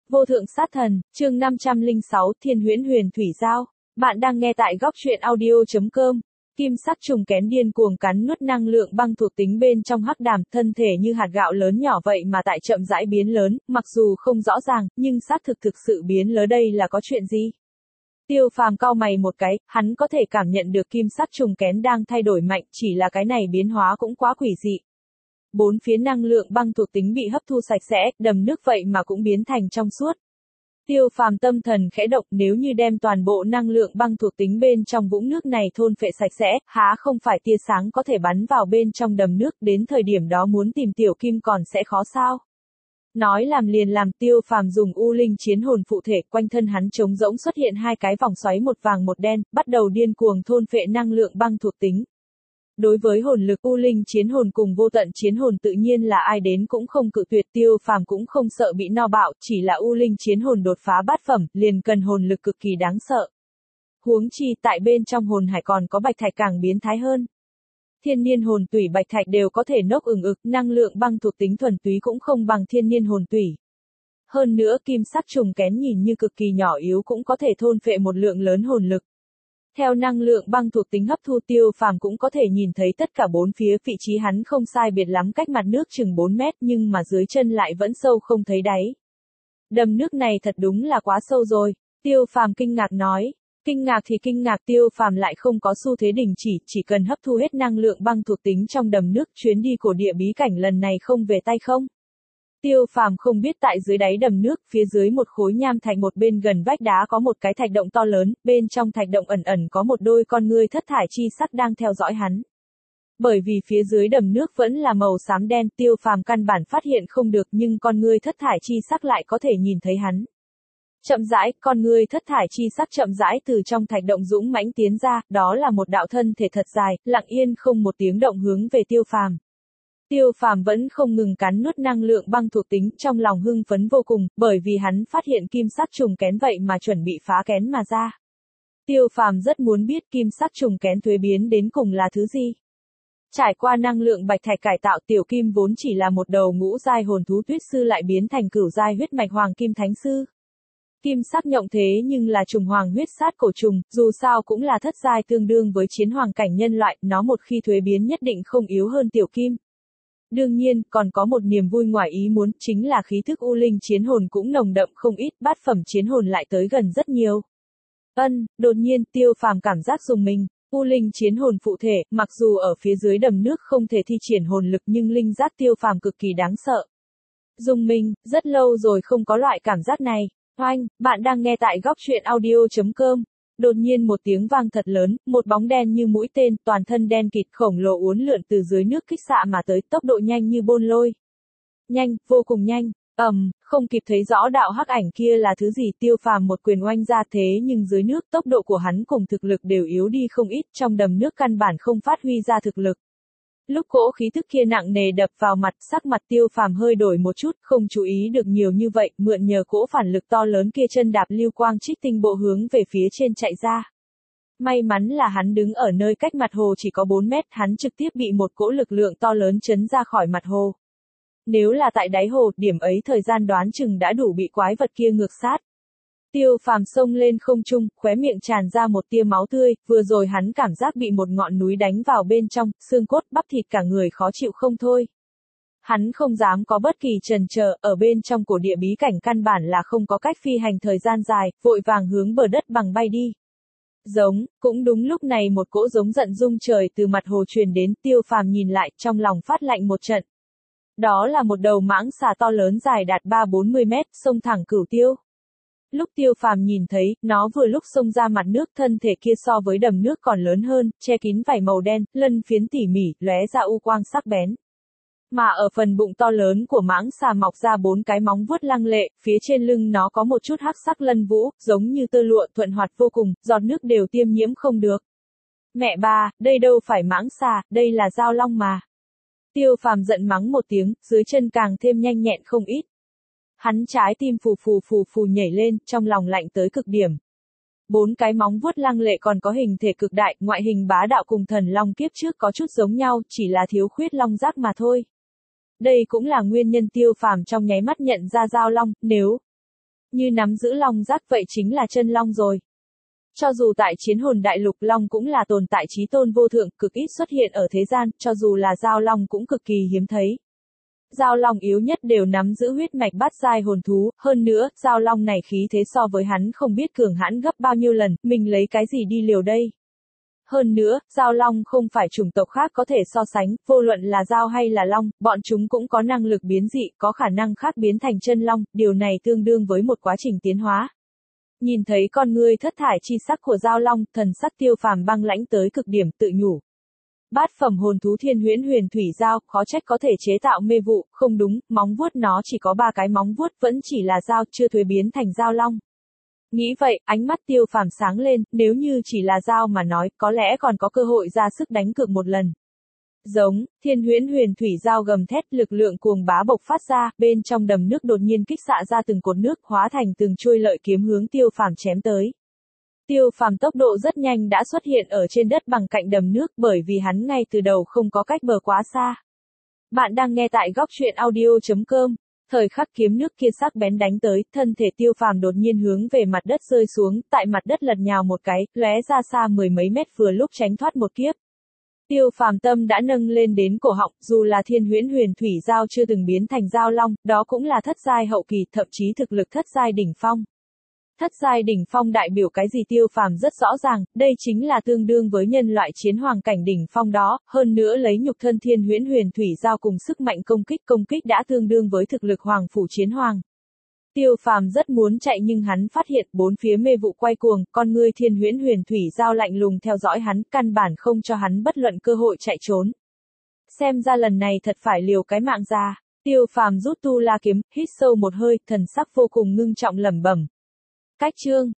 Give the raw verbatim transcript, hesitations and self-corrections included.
Vô thượng sát thần, chương năm trăm lẻ sáu, Thiên huyễn huyền thủy giao. Bạn đang nghe tại góc truyện audio.com. Kim sắc trùng kén điên cuồng cắn nuốt năng lượng băng thuộc tính bên trong hắc đàm, thân thể như hạt gạo lớn nhỏ vậy mà tại chậm rãi biến lớn, mặc dù không rõ ràng, nhưng xác thực thực sự biến lớn đây là có chuyện gì? Tiêu Phàm cau mày một cái, hắn có thể cảm nhận được kim sắc trùng kén đang thay đổi mạnh, chỉ là cái này biến hóa cũng quá quỷ dị. Bốn phía năng lượng băng thuộc tính bị hấp thu sạch sẽ, đầm nước vậy mà cũng biến thành trong suốt. Tiêu Phàm tâm thần khẽ động, nếu như đem toàn bộ năng lượng băng thuộc tính bên trong vũng nước này thôn phệ sạch sẽ, há không phải tia sáng có thể bắn vào bên trong đầm nước, đến thời điểm đó muốn tìm tiểu kim còn sẽ khó sao? Nói làm liền làm, Tiêu Phàm dùng U Linh chiến hồn phụ thể, quanh thân hắn trống rỗng xuất hiện hai cái vòng xoáy một vàng một đen, bắt đầu điên cuồng thôn phệ năng lượng băng thuộc tính. Đối với hồn lực U Linh chiến hồn cùng vô tận chiến hồn tự nhiên là ai đến cũng không cự tuyệt, Tiêu Phàm cũng không sợ bị no bạo, chỉ là U Linh chiến hồn đột phá bát phẩm, liền cần hồn lực cực kỳ đáng sợ. Huống chi tại bên trong hồn hải còn có bạch thạch càng biến thái hơn. Thiên niên hồn tủy bạch thạch đều có thể nốc ừng ực, năng lượng băng thuộc tính thuần túy cũng không bằng thiên niên hồn tủy. Hơn nữa kim sắc trùng kén nhìn như cực kỳ nhỏ yếu cũng có thể thôn phệ một lượng lớn hồn lực. Theo năng lượng băng thuộc tính hấp thu, Tiêu Phàm cũng có thể nhìn thấy tất cả bốn phía, vị trí hắn không sai biệt lắm cách mặt nước chừng bốn mét nhưng mà dưới chân lại vẫn sâu không thấy đáy. Đầm nước này thật đúng là quá sâu rồi, Tiêu Phàm kinh ngạc nói. Kinh ngạc thì kinh ngạc, Tiêu Phàm lại không có xu thế đình chỉ, chỉ cần hấp thu hết năng lượng băng thuộc tính trong đầm nước, chuyến đi của địa bí cảnh lần này không về tay không. Tiêu Phàm không biết tại dưới đáy đầm nước, phía dưới một khối nham thạch một bên gần vách đá có một cái thạch động to lớn, bên trong thạch động ẩn ẩn có một đôi con ngươi thất thải chi sắc đang theo dõi hắn. Bởi vì phía dưới đầm nước vẫn là màu xám đen, Tiêu Phàm căn bản phát hiện không được, nhưng con ngươi thất thải chi sắc lại có thể nhìn thấy hắn. Chậm rãi, con ngươi thất thải chi sắc chậm rãi từ trong thạch động dũng mãnh tiến ra, đó là một đạo thân thể thật dài, lặng yên không một tiếng động hướng về Tiêu Phàm. Tiêu Phàm vẫn không ngừng cắn nuốt năng lượng băng thuộc tính, trong lòng hưng phấn vô cùng, bởi vì hắn phát hiện kim sắc trùng kén vậy mà chuẩn bị phá kén mà ra. Tiêu Phàm rất muốn biết kim sắc trùng kén thuế biến đến cùng là thứ gì. Trải qua năng lượng bạch thạch cải tạo, tiểu kim vốn chỉ là một đầu ngũ giai hồn thú tuyết sư lại biến thành cửu giai huyết mạch hoàng kim thánh sư. Kim sắc nhộng thế nhưng là trùng hoàng huyết sát cổ trùng, dù sao cũng là thất giai tương đương với chiến hoàng cảnh nhân loại, nó một khi thuế biến nhất định không yếu hơn tiểu kim. Đương nhiên, còn có một niềm vui ngoài ý muốn, chính là khí thức U Linh chiến hồn cũng nồng đậm không ít, bát phẩm chiến hồn lại tới gần rất nhiều. Ân, đột nhiên, Tiêu Phàm cảm giác dùng mình, U Linh chiến hồn phụ thể, mặc dù ở phía dưới đầm nước không thể thi triển hồn lực nhưng linh giác Tiêu Phàm cực kỳ đáng sợ. Dùng mình, rất lâu rồi không có loại cảm giác này. Oanh, bạn đang nghe tại góc truyện audio.com. Đột nhiên một tiếng vang thật lớn, một bóng đen như mũi tên, toàn thân đen kịt khổng lồ uốn lượn từ dưới nước kích xạ mà tới, tốc độ nhanh như bôn lôi. Nhanh, vô cùng nhanh, ầm, um, không kịp thấy rõ đạo hắc ảnh kia là thứ gì, Tiêu Phàm một quyền oanh ra, thế nhưng dưới nước tốc độ của hắn cùng thực lực đều yếu đi không ít, trong đầm nước căn bản không phát huy ra thực lực. Lúc cỗ khí tức kia nặng nề đập vào mặt, sắc mặt Tiêu Phàm hơi đổi một chút, không chú ý được nhiều như vậy, mượn nhờ cỗ phản lực to lớn kia chân đạp lưu quang trích tinh bộ hướng về phía trên chạy ra. May mắn là hắn đứng ở nơi cách mặt hồ chỉ có bốn mét, hắn trực tiếp bị một cỗ lực lượng to lớn chấn ra khỏi mặt hồ. Nếu là tại đáy hồ, điểm ấy thời gian đoán chừng đã đủ bị quái vật kia ngược sát. Tiêu Phàm xông lên không trung, khóe miệng tràn ra một tia máu tươi, vừa rồi hắn cảm giác bị một ngọn núi đánh vào bên trong, xương cốt bắp thịt cả người khó chịu không thôi. Hắn không dám có bất kỳ chần chờ, ở bên trong cổ địa bí cảnh căn bản là không có cách phi hành thời gian dài, vội vàng hướng bờ đất bằng bay đi. Giống, cũng đúng lúc này một cỗ giống giận rung trời từ mặt hồ truyền đến, Tiêu Phàm nhìn lại, trong lòng phát lạnh một trận. Đó là một đầu mãng xà to lớn dài đạt ba bốn mươi mét, xông thẳng Cửu Tiêu. Lúc Tiêu Phàm nhìn thấy, nó vừa lúc xông ra mặt nước, thân thể kia so với đầm nước còn lớn hơn, che kín vảy màu đen, lân phiến tỉ mỉ, lóe ra u quang sắc bén. Mà ở phần bụng to lớn của mãng xà mọc ra bốn cái móng vuốt lăng lệ, phía trên lưng nó có một chút hắc sắc lân vũ, giống như tơ lụa, thuận hoạt vô cùng, giọt nước đều tiêm nhiễm không được. Mẹ ba, đây đâu phải mãng xà, đây là dao long mà. Tiêu Phàm giận mắng một tiếng, dưới chân càng thêm nhanh nhẹn không ít. Hắn trái tim phù phù phù phù nhảy lên, trong lòng lạnh tới cực điểm. Bốn cái móng vuốt lăng lệ còn có hình thể cực đại, ngoại hình bá đạo cùng thần long kiếp trước có chút giống nhau, chỉ là thiếu khuyết long giác mà thôi. Đây cũng là nguyên nhân Tiêu Phàm trong nháy mắt nhận ra dao long, nếu Như nắm giữ long giác vậy chính là chân long rồi. Cho dù tại chiến hồn đại lục long cũng là tồn tại chí tôn vô thượng, cực ít xuất hiện ở thế gian, cho dù là giao long cũng cực kỳ hiếm thấy. Giao long yếu nhất đều nắm giữ huyết mạch bát giai hồn thú, hơn nữa, giao long này khí thế so với hắn không biết cường hãn gấp bao nhiêu lần, mình lấy cái gì đi liều đây? Hơn nữa, giao long không phải chủng tộc khác có thể so sánh, vô luận là giao hay là long, bọn chúng cũng có năng lực biến dị, có khả năng khác biến thành chân long, điều này tương đương với một quá trình tiến hóa. Nhìn thấy con ngươi thất thải chi sắc của giao long, thần sắc Tiêu Phàm băng lãnh tới cực điểm, tự nhủ. Bát phẩm hồn thú thiên huyễn huyền thủy giao, khó trách có thể chế tạo mê vụ, không đúng, móng vuốt nó chỉ có ba cái móng vuốt, vẫn chỉ là dao, chưa thuế biến thành giao long. Nghĩ vậy, ánh mắt Tiêu Phàm sáng lên, nếu như chỉ là dao mà nói, có lẽ còn có cơ hội ra sức đánh cược một lần. Giống, thiên huyễn huyền thủy giao gầm thét, lực lượng cuồng bá bộc phát ra, bên trong đầm nước đột nhiên kích xạ ra từng cột nước, hóa thành từng chuôi lợi kiếm hướng Tiêu Phàm chém tới. Tiêu Phàm tốc độ rất nhanh đã xuất hiện ở trên đất bằng cạnh đầm nước, bởi vì hắn ngay từ đầu không có cách bờ quá xa. Bạn đang nghe tại góc truyện audio chấm com. Thời khắc kiếm nước kia sắc bén đánh tới, thân thể Tiêu Phàm đột nhiên hướng về mặt đất rơi xuống, tại mặt đất lật nhào một cái, lóe ra xa mười mấy mét vừa lúc tránh thoát một kiếp. Tiêu Phàm tâm đã nâng lên đến cổ họng, dù là thiên huyễn huyền thủy giao chưa từng biến thành giao long, đó cũng là thất giai hậu kỳ, thậm chí thực lực thất giai đỉnh phong. Thất giai đỉnh phong đại biểu cái gì Tiêu Phàm rất rõ ràng, đây chính là tương đương với nhân loại chiến hoàng cảnh đỉnh phong đó, hơn nữa lấy nhục thân thiên huyễn huyền thủy giao cùng sức mạnh công kích công kích đã tương đương với thực lực hoàng phủ chiến hoàng. Tiêu Phàm rất muốn chạy nhưng hắn phát hiện bốn phía mê vụ quay cuồng, con ngươi thiên huyễn huyền thủy giao lạnh lùng theo dõi hắn, căn bản không cho hắn bất luận cơ hội chạy trốn. Xem ra lần này thật phải liều cái mạng ra. Tiêu Phàm rút tu la kiếm, hít sâu một hơi, thần sắc vô cùng ngưng trọng lẩm bẩm. Cách chương